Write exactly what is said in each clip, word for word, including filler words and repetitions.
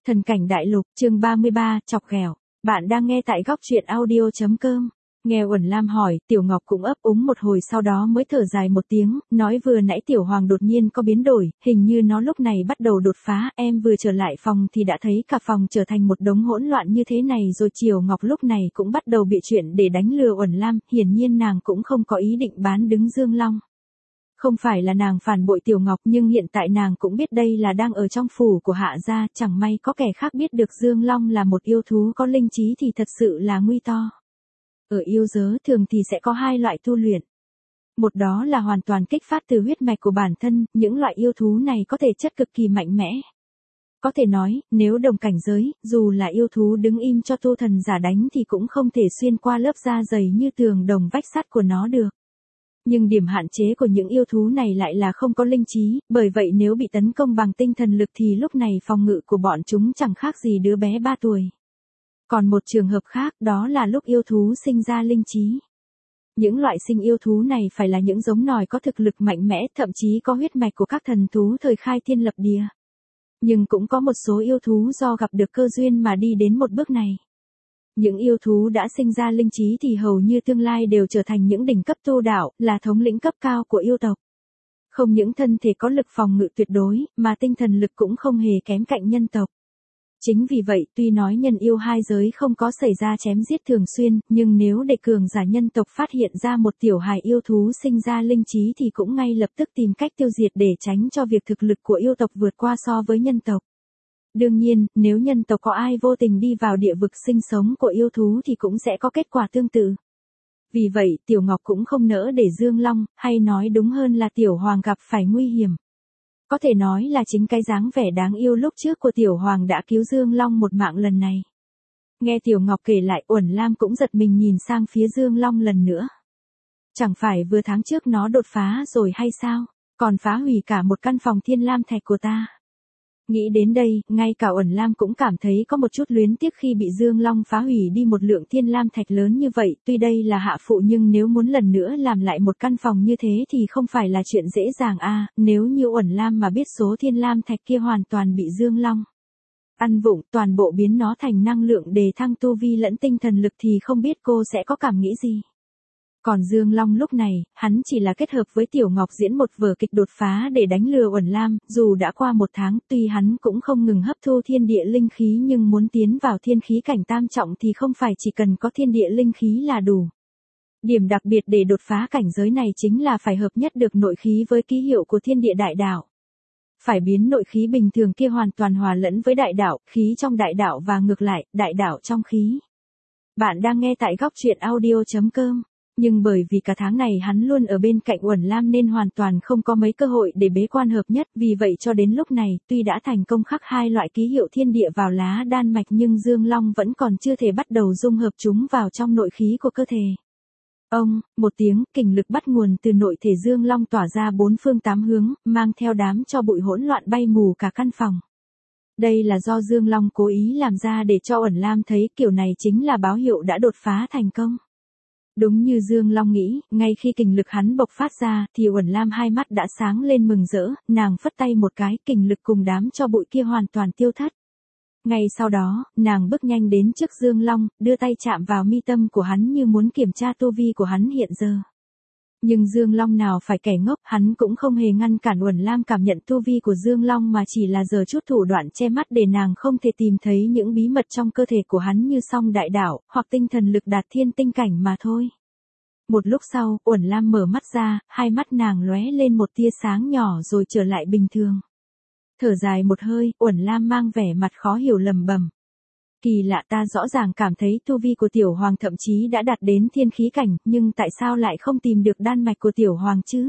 Thần cảnh đại lục, chương ba mươi ba, chọc ghẹo. Bạn đang nghe tại góc truyện audio chấm com. Nghe Uẩn Lam hỏi, Tiểu Ngọc cũng ấp úng một hồi sau đó mới thở dài một tiếng, nói vừa nãy Tiểu Hoàng đột nhiên có biến đổi, hình như nó lúc này bắt đầu đột phá, em vừa trở lại phòng thì đã thấy cả phòng trở thành một đống hỗn loạn như thế này rồi. Triều Ngọc lúc này cũng bắt đầu bịa chuyện để đánh lừa Uẩn Lam, hiển nhiên nàng cũng không có ý định bán đứng Dương Long. Không phải là nàng phản bội Tiểu Ngọc, nhưng hiện tại nàng cũng biết đây là đang ở trong phủ của Hạ gia, chẳng may có kẻ khác biết được Dương Long là một yêu thú có linh trí thì thật sự là nguy to. Ở yêu giới thường thì sẽ có hai loại tu luyện. Một đó là hoàn toàn kích phát từ huyết mạch của bản thân, những loại yêu thú này có thể chất cực kỳ mạnh mẽ. Có thể nói, nếu đồng cảnh giới, dù là yêu thú đứng im cho tu thần giả đánh thì cũng không thể xuyên qua lớp da dày như tường đồng vách sắt của nó được. Nhưng điểm hạn chế của những yêu thú này lại là không có linh trí, bởi vậy nếu bị tấn công bằng tinh thần lực thì lúc này phòng ngự của bọn chúng chẳng khác gì đứa bé ba tuổi. Còn một trường hợp khác đó là lúc yêu thú sinh ra linh trí. Những loại sinh yêu thú này phải là những giống nòi có thực lực mạnh mẽ, thậm chí có huyết mạch của các thần thú thời khai thiên lập địa. Nhưng cũng có một số yêu thú do gặp được cơ duyên mà đi đến một bước này. Những yêu thú đã sinh ra linh trí thì hầu như tương lai đều trở thành những đỉnh cấp tu đạo, là thống lĩnh cấp cao của yêu tộc. Không những thân thể có lực phòng ngự tuyệt đối, mà tinh thần lực cũng không hề kém cạnh nhân tộc. Chính vì vậy, tuy nói nhân yêu hai giới không có xảy ra chém giết thường xuyên, nhưng nếu để cường giả nhân tộc phát hiện ra một tiểu hài yêu thú sinh ra linh trí thì cũng ngay lập tức tìm cách tiêu diệt để tránh cho việc thực lực của yêu tộc vượt qua so với nhân tộc. Đương nhiên, nếu nhân tộc có ai vô tình đi vào địa vực sinh sống của yêu thú thì cũng sẽ có kết quả tương tự. Vì vậy, Tiểu Ngọc cũng không nỡ để Dương Long, hay nói đúng hơn là Tiểu Hoàng gặp phải nguy hiểm. Có thể nói là chính cái dáng vẻ đáng yêu lúc trước của Tiểu Hoàng đã cứu Dương Long một mạng lần này. Nghe Tiểu Ngọc kể lại, Uẩn Lam cũng giật mình nhìn sang phía Dương Long lần nữa. Chẳng phải vừa tháng trước nó đột phá rồi hay sao, còn phá hủy cả một căn phòng thiên lam thạch của ta. Nghĩ đến đây, ngay cả Uẩn Lam cũng cảm thấy có một chút luyến tiếc khi bị Dương Long phá hủy đi một lượng thiên lam thạch lớn như vậy, tuy đây là hạ phụ nhưng nếu muốn lần nữa làm lại một căn phòng như thế thì không phải là chuyện dễ dàng a. À, nếu như Uẩn Lam mà biết số thiên lam thạch kia hoàn toàn bị Dương Long ăn vụng, toàn bộ biến nó thành năng lượng đề thăng tu vi lẫn tinh thần lực thì không biết cô sẽ có cảm nghĩ gì. Còn Dương Long lúc này, hắn chỉ là kết hợp với Tiểu Ngọc diễn một vở kịch đột phá để đánh lừa Uẩn Lam, dù đã qua một tháng, tuy hắn cũng không ngừng hấp thu thiên địa linh khí nhưng muốn tiến vào thiên khí cảnh tam trọng thì không phải chỉ cần có thiên địa linh khí là đủ. Điểm đặc biệt để đột phá cảnh giới này chính là phải hợp nhất được nội khí với ký hiệu của thiên địa đại đạo. Phải biến nội khí bình thường kia hoàn toàn hòa lẫn với đại đạo, khí trong đại đạo và ngược lại, đại đạo trong khí. Bạn đang nghe tại góc truyện audio chấm com. Nhưng bởi vì cả tháng này hắn luôn ở bên cạnh Uẩn Lam nên hoàn toàn không có mấy cơ hội để bế quan hợp nhất, vì vậy cho đến lúc này, tuy đã thành công khắc hai loại ký hiệu thiên địa vào lá đan mạch nhưng Dương Long vẫn còn chưa thể bắt đầu dung hợp chúng vào trong nội khí của cơ thể. Ông, một tiếng, kình lực bắt nguồn từ nội thể Dương Long tỏa ra bốn phương tám hướng, mang theo đám cho bụi hỗn loạn bay mù cả căn phòng. Đây là do Dương Long cố ý làm ra để cho Uẩn Lam thấy kiểu này chính là báo hiệu đã đột phá thành công. Đúng như Dương Long nghĩ, ngay khi kình lực hắn bộc phát ra, thì Uẩn Lam hai mắt đã sáng lên mừng rỡ, nàng phất tay một cái, kình lực cùng đám cho bụi kia hoàn toàn tiêu thất. Ngay sau đó, nàng bước nhanh đến trước Dương Long, đưa tay chạm vào mi tâm của hắn như muốn kiểm tra tu vi của hắn hiện giờ. Nhưng Dương Long nào phải kẻ ngốc, hắn cũng không hề ngăn cản Uẩn Lam cảm nhận tu vi của Dương Long mà chỉ là giở chút thủ đoạn che mắt để nàng không thể tìm thấy những bí mật trong cơ thể của hắn như song đại đạo, hoặc tinh thần lực đạt thiên tinh cảnh mà thôi. Một lúc sau, Uẩn Lam mở mắt ra, hai mắt nàng lóe lên một tia sáng nhỏ rồi trở lại bình thường. Thở dài một hơi, Uẩn Lam mang vẻ mặt khó hiểu lẩm bẩm. Kỳ lạ, ta rõ ràng cảm thấy tu vi của Tiểu Hoàng thậm chí đã đạt đến thiên khí cảnh, nhưng tại sao lại không tìm được đan mạch của Tiểu Hoàng chứ?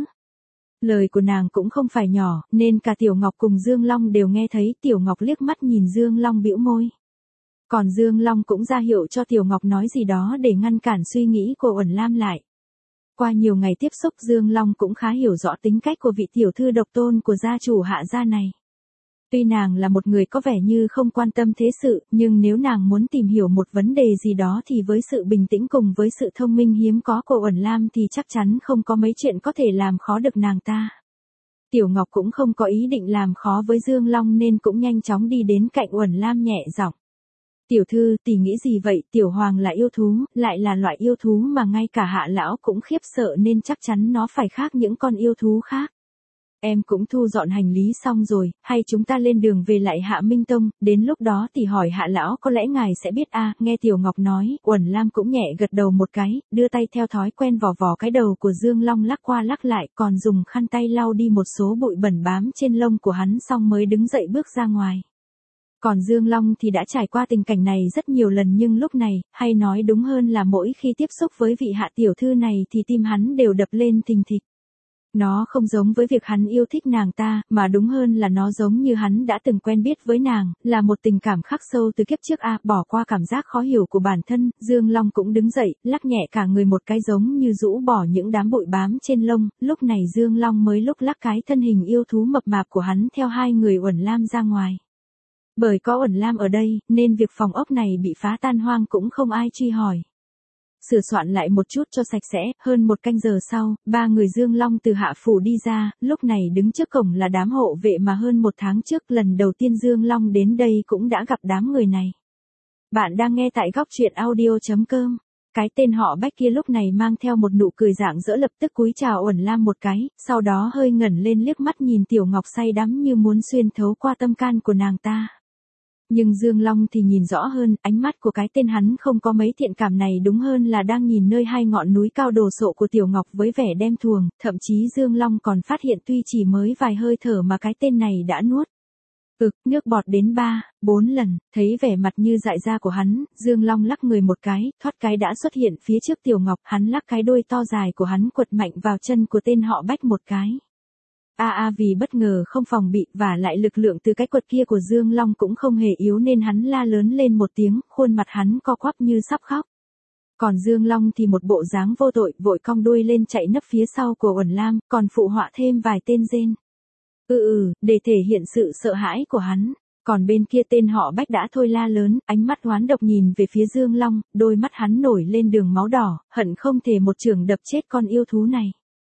Lời của nàng cũng không phải nhỏ, nên cả Tiểu Ngọc cùng Dương Long đều nghe thấy. Tiểu Ngọc liếc mắt nhìn Dương Long bĩu môi. Còn Dương Long cũng ra hiệu cho Tiểu Ngọc nói gì đó để ngăn cản suy nghĩ của Uẩn Lam lại. Qua nhiều ngày tiếp xúc, Dương Long cũng khá hiểu rõ tính cách của vị tiểu thư độc tôn của gia chủ Hạ gia này. Tuy nàng là một người có vẻ như không quan tâm thế sự, nhưng nếu nàng muốn tìm hiểu một vấn đề gì đó thì với sự bình tĩnh cùng với sự thông minh hiếm có của Uẩn Lam thì chắc chắn không có mấy chuyện có thể làm khó được nàng ta. Tiểu Ngọc cũng không có ý định làm khó với Dương Long nên cũng nhanh chóng đi đến cạnh Uẩn Lam nhẹ giọng. Tiểu thư, tỷ nghĩ gì vậy? Tiểu Hoàng là yêu thú, lại là loại yêu thú mà ngay cả Hạ lão cũng khiếp sợ nên chắc chắn nó phải khác những con yêu thú khác. Em cũng thu dọn hành lý xong rồi, hay chúng ta lên đường về lại Hạ Minh Tông, đến lúc đó thì hỏi Hạ lão có lẽ ngài sẽ biết a. Nghe Tiểu Ngọc nói, Uẩn Lam cũng nhẹ gật đầu một cái, đưa tay theo thói quen vò vò cái đầu của Dương Long lắc qua lắc lại, còn dùng khăn tay lau đi một số bụi bẩn bám trên lông của hắn xong mới đứng dậy bước ra ngoài. Còn Dương Long thì đã trải qua tình cảnh này rất nhiều lần nhưng lúc này, hay nói đúng hơn là mỗi khi tiếp xúc với vị Hạ tiểu thư này thì tim hắn đều đập lên thình thịch. Nó không giống với việc hắn yêu thích nàng ta, mà đúng hơn là nó giống như hắn đã từng quen biết với nàng, là một tình cảm khắc sâu từ kiếp trước a. À, bỏ qua cảm giác khó hiểu của bản thân, Dương Long cũng đứng dậy, lắc nhẹ cả người một cái giống như rũ bỏ những đám bụi bám trên lông, lúc này Dương Long mới lúc lắc cái thân hình yêu thú mập mạp của hắn theo hai người Uẩn Lam ra ngoài. Bởi có Uẩn Lam ở đây, nên việc phòng ốc này bị phá tan hoang cũng không ai truy hỏi. Sửa soạn lại một chút cho sạch sẽ, hơn một canh giờ sau, ba người Dương Long từ Hạ phủ đi ra, lúc này đứng trước cổng là đám hộ vệ mà hơn một tháng trước lần đầu tiên Dương Long đến đây cũng đã gặp đám người này. Bạn đang nghe tại góc truyện audio chấm com. Cái tên họ Bách kia lúc này mang theo một nụ cười rạng rỡ lập tức cúi chào Uẩn Lam một cái, sau đó hơi ngẩng lên liếc mắt nhìn Tiểu Ngọc say đắm như muốn xuyên thấu qua tâm can của nàng ta. Nhưng Dương Long thì nhìn rõ hơn, ánh mắt của cái tên hắn không có mấy thiện cảm này đúng hơn là đang nhìn nơi hai ngọn núi cao đồ sộ của Tiểu Ngọc với vẻ đem thuồng, thậm chí Dương Long còn phát hiện tuy chỉ mới vài hơi thở mà cái tên này đã nuốt. Ực, nước bọt đến ba, bốn lần, thấy vẻ mặt như dại ra của hắn, Dương Long lắc người một cái, thoát cái đã xuất hiện phía trước Tiểu Ngọc, hắn lắc cái đuôi to dài của hắn quật mạnh vào chân của tên họ Bách một cái. A a vì bất ngờ không phòng bị và lại lực lượng từ cái quật kia của Dương Long cũng không hề yếu nên hắn la lớn lên một tiếng, khuôn mặt hắn co quắp như sắp khóc. Còn Dương Long thì một bộ dáng vô tội, vội cong đuôi lên chạy nấp phía sau của Uẩn Lam, còn phụ họa thêm vài tên rên. Ừ ừ, để thể hiện sự sợ hãi của hắn. Còn bên kia tên họ Bách đã thôi la lớn, ánh mắt oán độc nhìn về phía Dương Long, đôi mắt hắn nổi lên đường máu đỏ, hận không thể một chưởng đập chết con yêu thú này.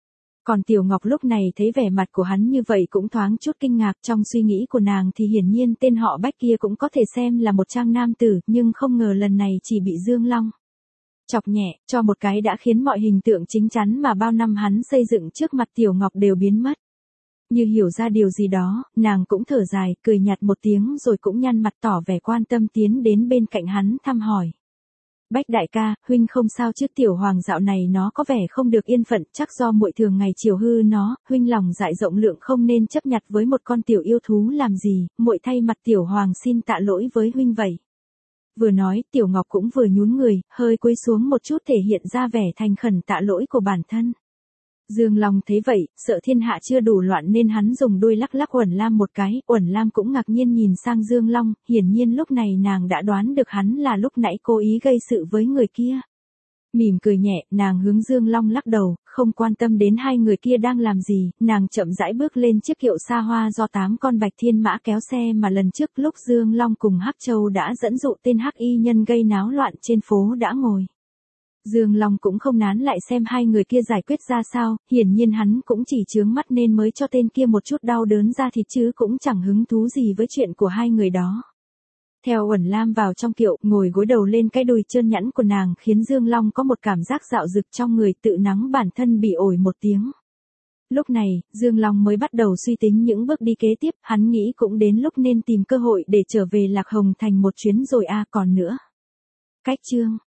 Còn Tiểu Ngọc lúc này thấy vẻ mặt của hắn như vậy cũng thoáng chút kinh ngạc, trong suy nghĩ của nàng thì hiển nhiên tên họ Bách kia cũng có thể xem là một trang nam tử, nhưng không ngờ lần này chỉ bị Dương Long chọc nhẹ, cho một cái đã khiến mọi hình tượng chính chắn mà bao năm hắn xây dựng trước mặt Tiểu Ngọc đều biến mất. Như hiểu ra điều gì đó, nàng cũng thở dài, cười nhạt một tiếng rồi cũng nhăn mặt tỏ vẻ quan tâm tiến đến bên cạnh hắn thăm hỏi. Bách đại ca, huynh không sao chứ? Tiểu Hoàng dạo này nó có vẻ không được yên phận, chắc do muội thường ngày chiều hư nó, huynh lòng dại rộng lượng không nên chấp nhặt với một con tiểu yêu thú làm gì, muội thay mặt Tiểu Hoàng xin tạ lỗi với huynh vậy. Vừa nói, Tiểu Ngọc cũng vừa nhún người, hơi cúi xuống một chút thể hiện ra vẻ thành khẩn tạ lỗi của bản thân. Dương Long thấy vậy, sợ thiên hạ chưa đủ loạn nên hắn dùng đuôi lắc lắc Uẩn Lam một cái, Uẩn Lam cũng ngạc nhiên nhìn sang Dương Long, hiển nhiên lúc này nàng đã đoán được hắn là lúc nãy cố ý gây sự với người kia. Mỉm cười nhẹ, nàng hướng Dương Long lắc đầu, không quan tâm đến hai người kia đang làm gì, nàng chậm rãi bước lên chiếc kiệu xa hoa do tám con bạch thiên mã kéo xe mà lần trước lúc Dương Long cùng Hắc Châu đã dẫn dụ tên Hắc y nhân gây náo loạn trên phố đã ngồi. Dương Long cũng không nán lại xem hai người kia giải quyết ra sao, hiển nhiên hắn cũng chỉ chướng mắt nên mới cho tên kia một chút đau đớn da thịt chứ cũng chẳng hứng thú gì với chuyện của hai người đó. Theo Uẩn Lam vào trong kiệu, ngồi gối đầu lên cái đùi trơn nhẵn của nàng khiến Dương Long có một cảm giác dạo dực trong người, tự nắng bản thân bị ổi một tiếng. Lúc này, Dương Long mới bắt đầu suy tính những bước đi kế tiếp, hắn nghĩ cũng đến lúc nên tìm cơ hội để trở về Lạc Hồng Thành một chuyến rồi a. À, còn nữa. Cách chương